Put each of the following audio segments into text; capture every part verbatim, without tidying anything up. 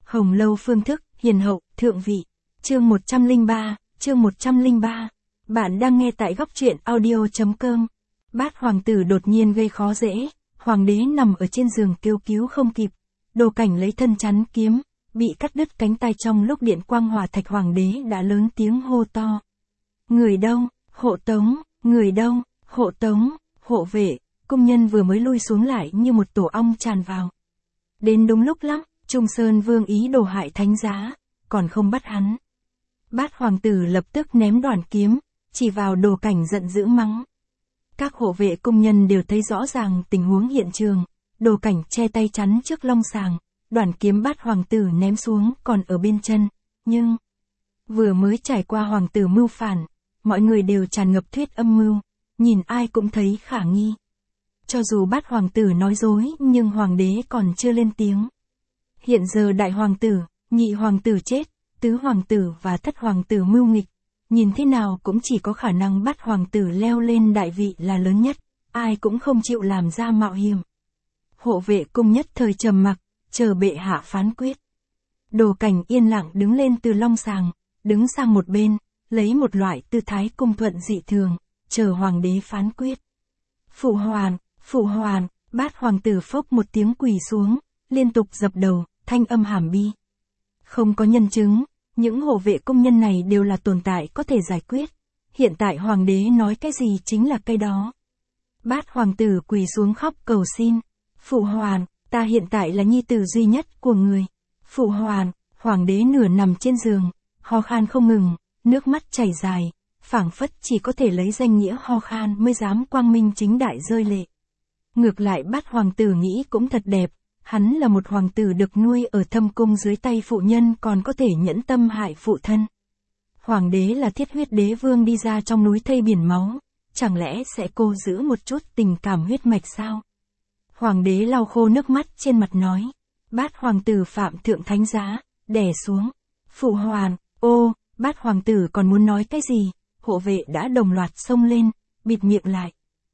Hồng lâu phương thức, hiền hậu, thượng vị. Chương một trăm lẻ ba, chương một trăm lẻ ba. Bạn đang nghe tại góc truyện audio.com. Bát hoàng tử đột nhiên gây khó dễ, hoàng đế nằm ở trên giường kêu cứu không kịp. Đồ Cảnh lấy thân chắn kiếm, bị cắt đứt cánh tay trong lúc điện quang hỏa thạch, hoàng đế đã lớn tiếng hô to. Người đâu, hộ tống, người đâu, hộ tống, hộ vệ, cung nhân vừa mới lui xuống lại như một tổ ong tràn vào. Đến đúng lúc lắm, Trung Sơn Vương ý đồ hại thánh giá, còn không bắt hắn. Bát hoàng tử lập tức ném đoàn kiếm, chỉ vào Đồ Cảnh giận dữ mắng. Các hộ vệ cung nhân đều thấy rõ ràng tình huống hiện trường, Đồ Cảnh che tay chắn trước long sàng, đoàn kiếm bát hoàng tử ném xuống còn ở bên chân, nhưng vừa mới trải qua hoàng tử mưu phản, mọi người đều tràn ngập thuyết âm mưu, nhìn ai cũng thấy khả nghi. Cho dù bát hoàng tử nói dối nhưng hoàng đế còn chưa lên tiếng. Hiện giờ đại hoàng tử, nhị hoàng tử chết, tứ hoàng tử và thất hoàng tử mưu nghịch, nhìn thế nào cũng chỉ có khả năng bát hoàng tử leo lên đại vị là lớn nhất, ai cũng không chịu làm ra mạo hiểm. Hộ vệ cung nhất thời trầm mặc, chờ bệ hạ phán quyết. Đồ Cảnh yên lặng đứng lên từ long sàng, đứng sang một bên, lấy một loại tư thái cung thuận dị thường, chờ hoàng đế phán quyết. Phụ hoàng, phụ hoàng, bát hoàng tử phốc một tiếng quỳ xuống, liên tục dập đầu, thanh âm hàm bi. Không có nhân chứng, những hộ vệ công nhân này đều là tồn tại có thể giải quyết. Hiện tại hoàng đế nói cái gì chính là cái đó. Bát hoàng tử quỳ xuống khóc cầu xin. Phụ hoàng, ta hiện tại là nhi tử duy nhất của người. Phụ hoàng, hoàng đế nửa nằm trên giường, ho khan không ngừng, nước mắt chảy dài, phảng phất chỉ có thể lấy danh nghĩa ho khan mới dám quang minh chính đại rơi lệ. Ngược lại bát hoàng tử nghĩ cũng thật đẹp, hắn là một hoàng tử được nuôi ở thâm cung dưới tay phụ nhân còn có thể nhẫn tâm hại phụ thân. Hoàng đế là thiết huyết đế vương đi ra trong núi thây biển máu, chẳng lẽ sẽ cô giữ một chút tình cảm huyết mạch sao? Hoàng đế lau khô nước mắt trên mặt nói. Bát hoàng tử phạm thượng thánh giá, đè xuống. Phụ hoàng, ô, bát hoàng tử còn muốn nói cái gì? Hộ vệ đã đồng loạt xông lên, bịt miệng lại.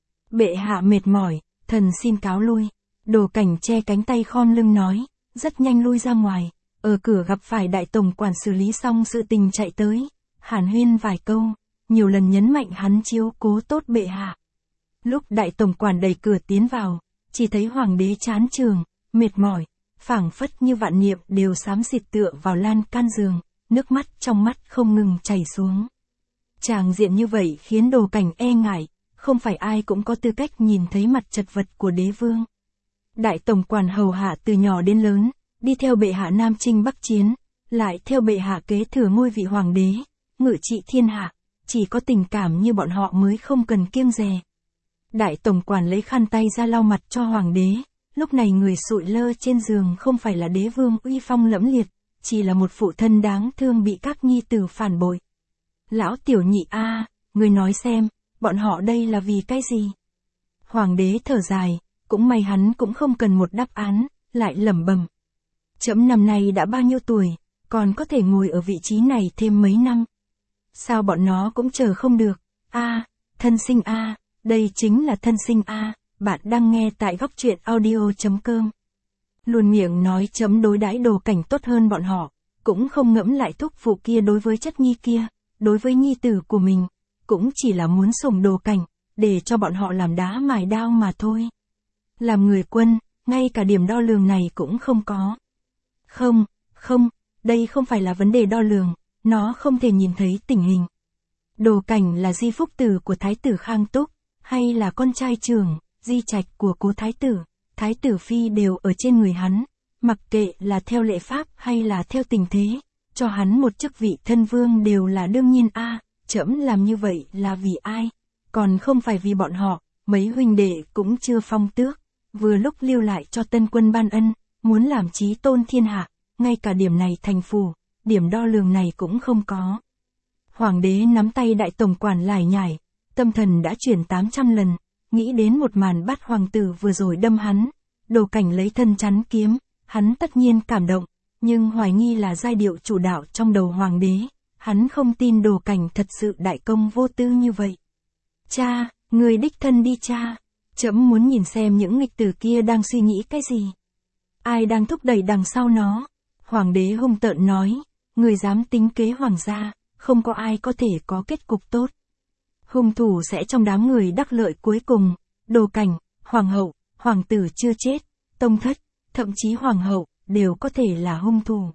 Bệ hạ mệt mỏi, thần xin cáo lui. Đồ Cảnh che cánh tay khom lưng nói, rất nhanh lui ra ngoài, ở cửa gặp phải đại tổng quản xử lý xong sự tình chạy tới, hàn huyên vài câu, nhiều lần nhấn mạnh hắn chiếu cố tốt bệ hạ. Lúc đại tổng quản đẩy cửa tiến vào, chỉ thấy hoàng đế chán trường, mệt mỏi, phảng phất như vạn niệm đều xám xịt tựa vào lan can giường, nước mắt trong mắt không ngừng chảy xuống. Tràng diện như vậy khiến Đồ Cảnh e ngại, không phải ai cũng có tư cách nhìn thấy mặt chật vật của đế vương. Đại tổng quản hầu hạ từ nhỏ đến lớn, đi theo bệ hạ nam chinh bắc chiến, lại theo bệ hạ kế thừa ngôi vị hoàng đế, ngự trị thiên hạ, chỉ có tình cảm như bọn họ mới không cần kiêng dè. Đại tổng quản lấy khăn tay ra lau mặt cho hoàng đế, lúc này người sụi lơ trên giường không phải là đế vương uy phong lẫm liệt, chỉ là một phụ thân đáng thương bị các nhi tử phản bội. Lão tiểu nhị a, người nói xem, bọn họ đây là vì cái gì? Hoàng đế thở dài, cũng may hắn cũng không cần một đáp án, lại lẩm bẩm. Trẫm năm nay đã bao nhiêu tuổi, còn có thể ngồi ở vị trí này thêm mấy năm. Sao bọn nó cũng chờ không được? A, thân sinh a, đây chính là thân sinh a, bạn đang nghe tại góc truyện audio.com. Luôn miệng nói chấm đối đãi Đồ Cảnh tốt hơn bọn họ, cũng không ngẫm lại thúc phụ kia đối với chất nhi kia, đối với nhi tử của mình, cũng chỉ là muốn sủng Đồ Cảnh, để cho bọn họ làm đá mài đao mà thôi. Làm người quân, ngay cả điểm đo lường này cũng không có. Không, không, đây không phải là vấn đề đo lường, nó không thể nhìn thấy tình hình. Đồ Cảnh là di phúc tử của Thái tử Khang Túc, hay là con trai trưởng, di trạch của cố Thái tử, Thái tử Phi đều ở trên người hắn, mặc kệ là theo lệ pháp hay là theo tình thế, cho hắn một chức vị thân vương đều là đương nhiên a. À, trẫm làm như vậy là vì ai? Còn không phải vì bọn họ, mấy huynh đệ cũng chưa phong tước, vừa lúc lưu lại cho tân quân ban ân, muốn làm chí tôn thiên hạ, ngay cả điểm này thành phủ, điểm đo lường này cũng không có. Hoàng đế nắm tay đại tổng quản lải nhải, tâm thần đã chuyển tám trăm lần, nghĩ đến một màn bát hoàng tử vừa rồi đâm hắn, Đồ Cảnh lấy thân chắn kiếm, hắn tất nhiên cảm động, nhưng hoài nghi là giai điệu chủ đạo trong đầu hoàng đế, hắn không tin Đồ Cảnh thật sự đại công vô tư như vậy. Cha, người đích thân đi cha, trẫm muốn nhìn xem những nghịch tử kia đang suy nghĩ cái gì. Ai đang thúc đẩy đằng sau nó. Hoàng đế hung tợn nói, người dám tính kế hoàng gia, không có ai có thể có kết cục tốt. Hung thủ sẽ trong đám người đắc lợi cuối cùng, Đồ Cảnh, hoàng hậu, hoàng tử chưa chết, tông thất, thậm chí hoàng hậu, đều có thể là hung thủ.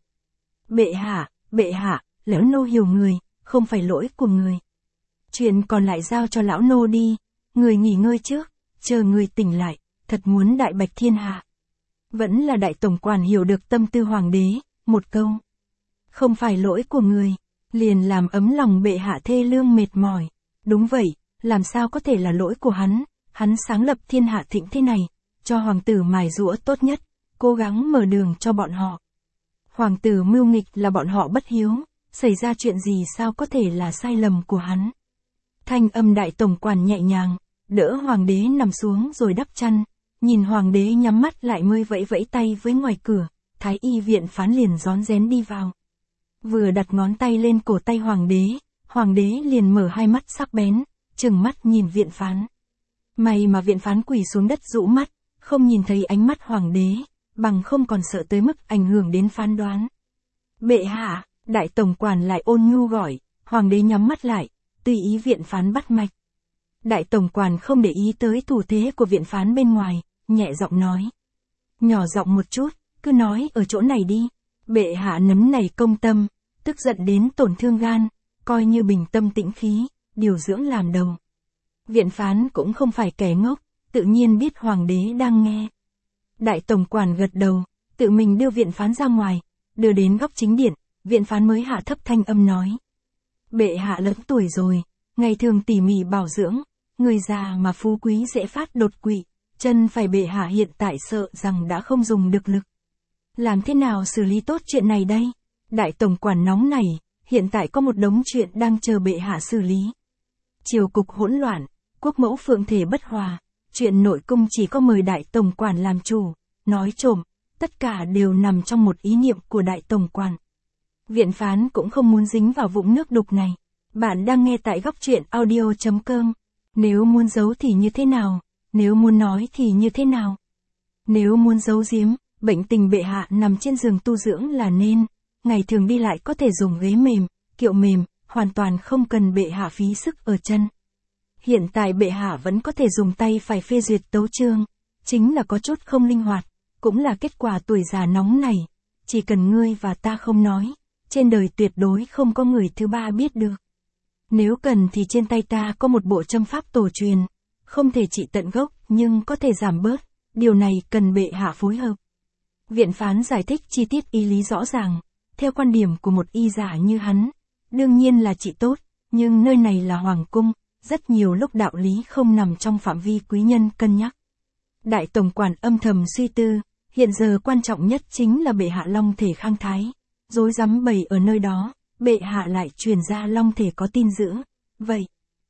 Bệ hạ, bệ hạ, lão nô hiểu người, không phải lỗi của người. Chuyện còn lại giao cho lão nô đi, người nghỉ ngơi trước, chờ người tỉnh lại, thật muốn đại bạch thiên hạ. Vẫn là đại tổng quản hiểu được tâm tư hoàng đế, một câu. Không phải lỗi của người, liền làm ấm lòng bệ hạ thê lương mệt mỏi. Đúng vậy, làm sao có thể là lỗi của hắn, hắn sáng lập thiên hạ thịnh thế này, cho hoàng tử mài giũa tốt nhất, cố gắng mở đường cho bọn họ. Hoàng tử mưu nghịch là bọn họ bất hiếu, xảy ra chuyện gì sao có thể là sai lầm của hắn. Thanh âm đại tổng quản nhẹ nhàng, đỡ hoàng đế nằm xuống rồi đắp chăn, nhìn hoàng đế nhắm mắt lại mới vẫy vẫy tay với ngoài cửa, thái y viện phán liền rón rén đi vào. Vừa đặt ngón tay lên cổ tay hoàng đế, hoàng đế liền mở hai mắt sắc bén, trừng mắt nhìn viện phán. May mà viện phán quỳ xuống đất rũ mắt, không nhìn thấy ánh mắt hoàng đế, bằng không còn sợ tới mức ảnh hưởng đến phán đoán. Bệ hạ, đại tổng quản lại ôn nhu gọi, hoàng đế nhắm mắt lại, tùy ý viện phán bắt mạch. Đại tổng quản không để ý tới thủ thế của viện phán bên ngoài, nhẹ giọng nói. Nhỏ giọng một chút, cứ nói ở chỗ này đi. Bệ hạ nấm này công tâm, tức giận đến tổn thương gan, coi như bình tâm tĩnh khí, điều dưỡng làm đầu. Viện phán cũng không phải kẻ ngốc, tự nhiên biết hoàng đế đang nghe. Đại tổng quản gật đầu, tự mình đưa viện phán ra ngoài, đưa đến góc chính điện, viện phán mới hạ thấp thanh âm nói. Bệ hạ lớn tuổi rồi, ngày thường tỉ mỉ bảo dưỡng, người già mà phú quý dễ phát đột quỵ, chân phải bệ hạ hiện tại sợ rằng đã không dùng được lực. Làm thế nào xử lý tốt chuyện này đây? Đại tổng quản nóng nảy, hiện tại có một đống chuyện đang chờ bệ hạ xử lý. Triều cục hỗn loạn, quốc mẫu phượng thể bất hòa, chuyện nội cung chỉ có mời đại tổng quản làm chủ, nói trộm, tất cả đều nằm trong một ý niệm của đại tổng quản. Viện phán cũng không muốn dính vào vũng nước đục này. Bạn đang nghe tại góc truyện audio chấm com. Nếu muốn giấu thì như thế nào? Nếu muốn nói thì như thế nào? Nếu muốn giấu giếm, bệnh tình bệ hạ nằm trên giường tu dưỡng là nên, ngày thường đi lại có thể dùng ghế mềm, kiệu mềm, hoàn toàn không cần bệ hạ phí sức ở chân. Hiện tại bệ hạ vẫn có thể dùng tay phải phê duyệt tấu chương, chính là có chút không linh hoạt, cũng là kết quả tuổi già nóng này, chỉ cần ngươi và ta không nói, trên đời tuyệt đối không có người thứ ba biết được. Nếu cần thì trên tay ta có một bộ châm pháp tổ truyền, không thể trị tận gốc nhưng có thể giảm bớt, điều này cần bệ hạ phối hợp. Viện phán giải thích chi tiết y lý rõ ràng, theo quan điểm của một y giả như hắn, đương nhiên là trị tốt, nhưng nơi này là hoàng cung, rất nhiều lúc đạo lý không nằm trong phạm vi quý nhân cân nhắc. Đại tổng quản âm thầm suy tư, hiện giờ quan trọng nhất chính là bệ hạ long thể khang thái, rối rắm bày ở nơi đó, bệ hạ lại truyền ra long thể có tin dữ, vậy.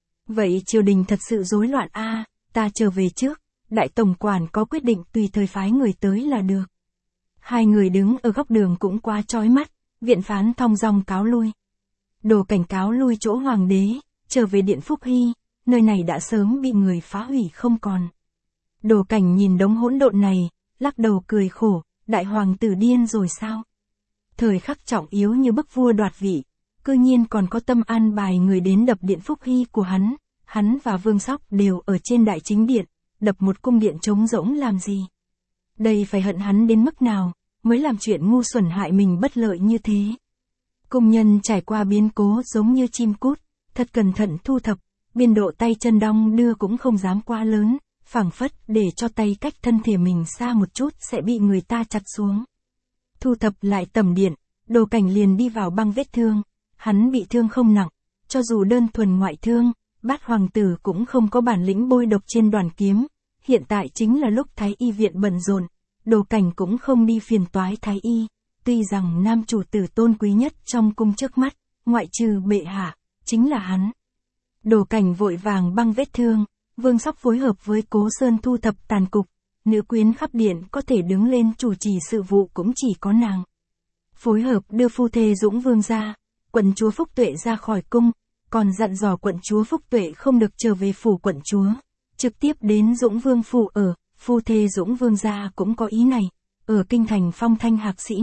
Vậy triều đình thật sự rối loạn a, à, ta trở về trước, đại tổng quản có quyết định tùy thời phái người tới là được. Hai người đứng ở góc đường cũng quá chói mắt, viện phán thong dong cáo lui. Đồ Cảnh cáo lui chỗ hoàng đế, trở về điện Phúc Hy, nơi này đã sớm bị người phá hủy không còn. Đồ Cảnh nhìn đống hỗn độn này, lắc đầu cười khổ, đại hoàng tử điên rồi sao? Thời khắc trọng yếu như bức vua đoạt vị, cư nhiên còn có tâm an bài người đến đập điện Phúc Hy của hắn, hắn và Vương Sóc đều ở trên đại chính điện, đập một cung điện trống rỗng làm gì? Đây phải hận hắn đến mức nào, mới làm chuyện ngu xuẩn hại mình bất lợi như thế. Cung nhân trải qua biến cố giống như chim cút, thật cẩn thận thu thập, biên độ tay chân đong đưa cũng không dám quá lớn, phảng phất để cho tay cách thân thể mình xa một chút sẽ bị người ta chặt xuống. Thu thập lại tầm điện, Đồ Cảnh liền đi vào băng vết thương, hắn bị thương không nặng, cho dù đơn thuần ngoại thương, Bát hoàng tử cũng không có bản lĩnh bôi độc trên đoàn kiếm, hiện tại chính là lúc Thái y viện bận rộn, Đồ Cảnh cũng không đi phiền toái Thái y, tuy rằng nam chủ tử tôn quý nhất trong cung trước mắt, ngoại trừ bệ hạ, chính là hắn. Đồ Cảnh vội vàng băng vết thương, Vương Sóc phối hợp với Cố Sơn thu thập tàn cục, nữ quyến khắp điện có thể đứng lên chủ trì sự vụ cũng chỉ có nàng. Phối hợp đưa phu thê Dũng Vương ra, quận chúa Phúc Tuệ ra khỏi cung, còn dặn dò quận chúa Phúc Tuệ không được trở về phủ quận chúa, trực tiếp đến Dũng Vương phủ ở, phu thê Dũng Vương gia cũng có ý này, ở kinh thành phong thanh hạc sĩ này,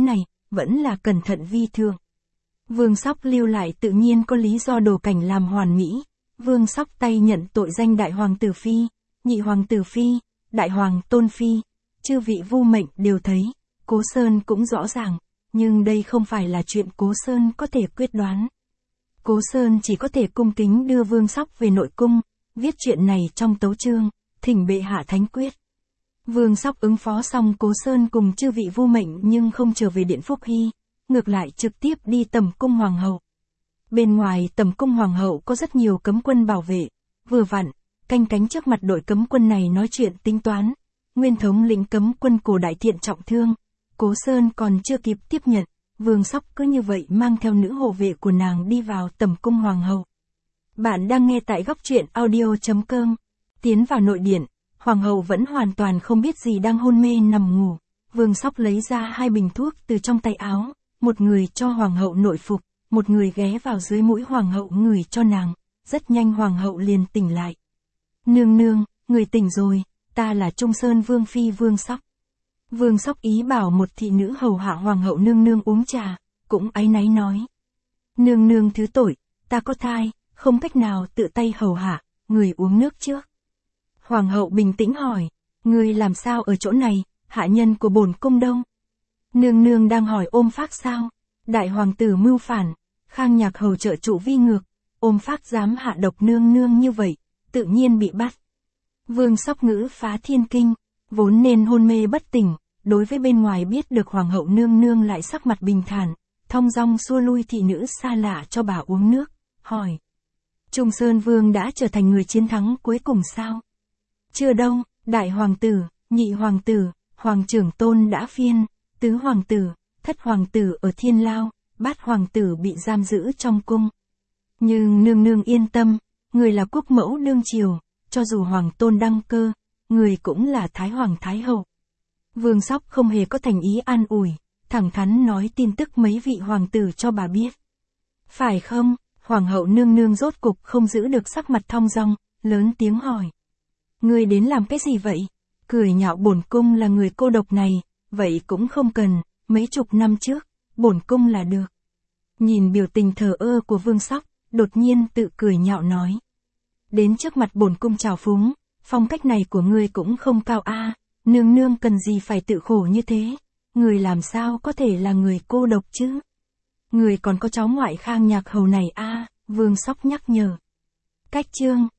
vẫn là cẩn thận vi thượng. Vương Sóc lưu lại tự nhiên có lý do đồ cảnh làm hoàn mỹ. Vương Sóc tay nhận tội danh đại hoàng tử phi, nhị hoàng tử phi, đại hoàng tôn phi, chư vị vu mệnh đều thấy, Cố Sơn cũng rõ ràng, nhưng đây không phải là chuyện Cố Sơn có thể quyết đoán. Cố Sơn chỉ có thể cung kính đưa Vương Sóc về nội cung, viết chuyện này trong tấu chương, thỉnh bệ hạ thánh quyết. Vương Sóc ứng phó xong Cố Sơn cùng chư vị vu mệnh nhưng không trở về điện Phúc Hy, ngược lại trực tiếp đi tầm cung hoàng hậu. Bên ngoài tầm cung hoàng hậu có rất nhiều cấm quân bảo vệ, vừa vặn, canh cánh trước mặt đội cấm quân này nói chuyện tính toán, nguyên thống lĩnh cấm quân Cổ Đại Thiện trọng thương, Cố Sơn còn chưa kịp tiếp nhận, Vương Sóc cứ như vậy mang theo nữ hộ vệ của nàng đi vào tầm cung hoàng hậu. Bạn đang nghe tại góc truyện audio chấm com. Tiến vào nội điện, hoàng hậu vẫn hoàn toàn không biết gì đang hôn mê nằm ngủ. Vương Sóc lấy ra hai bình thuốc từ trong tay áo, một người cho hoàng hậu nội phục, một người ghé vào dưới mũi hoàng hậu ngửi cho nàng, rất nhanh hoàng hậu liền tỉnh lại. Nương nương, người tỉnh rồi, ta là Trung Sơn Vương Phi Vương Sóc. Vương Sóc ý bảo một thị nữ hầu hạ hoàng hậu nương nương uống trà, cũng áy náy nói. Nương nương thứ tội, ta có thai, không cách nào tự tay hầu hạ, người uống nước trước. Hoàng hậu bình tĩnh hỏi, người làm sao ở chỗ này, hạ nhân của bổn cung đâu? Nương nương đang hỏi Ôm Phác sao? Đại hoàng tử mưu phản, Khang Nhạc hầu trợ trụ vi ngược, Ôm Phác dám hạ độc nương nương như vậy, tự nhiên bị bắt. Vương Sóc ngữ phá thiên kinh, vốn nên hôn mê bất tỉnh, đối với bên ngoài biết được hoàng hậu nương nương lại sắc mặt bình thản, thong dong xua lui thị nữ xa lạ cho bà uống nước, hỏi. Trung Sơn Vương đã trở thành người chiến thắng cuối cùng sao? Chưa đâu, đại hoàng tử, nhị hoàng tử, hoàng trưởng tôn đã phiên, tứ hoàng tử, thất hoàng tử ở thiên lao, bát hoàng tử bị giam giữ trong cung. Nhưng nương nương yên tâm, người là quốc mẫu đương triều, cho dù hoàng tôn đăng cơ, người cũng là thái hoàng thái hậu. Vương Sóc không hề có thành ý an ủi, thẳng thắn nói tin tức mấy vị hoàng tử cho bà biết. Phải không? Hoàng hậu nương nương rốt cục không giữ được sắc mặt thong dong, lớn tiếng hỏi. Ngươi đến làm cái gì vậy? Cười nhạo bổn cung là người cô độc này, vậy cũng không cần, mấy chục năm trước, bổn cung là được. Nhìn biểu tình thờ ơ của Vương Sóc, đột nhiên tự cười nhạo nói. Đến trước mặt bổn cung chào phúng, phong cách này của ngươi cũng không cao a, nương nương cần gì phải tự khổ như thế, người làm sao có thể là người cô độc chứ? Người còn có cháu ngoại Khang Nhạc hầu này a, Vương Sóc nhắc nhở. Cách chương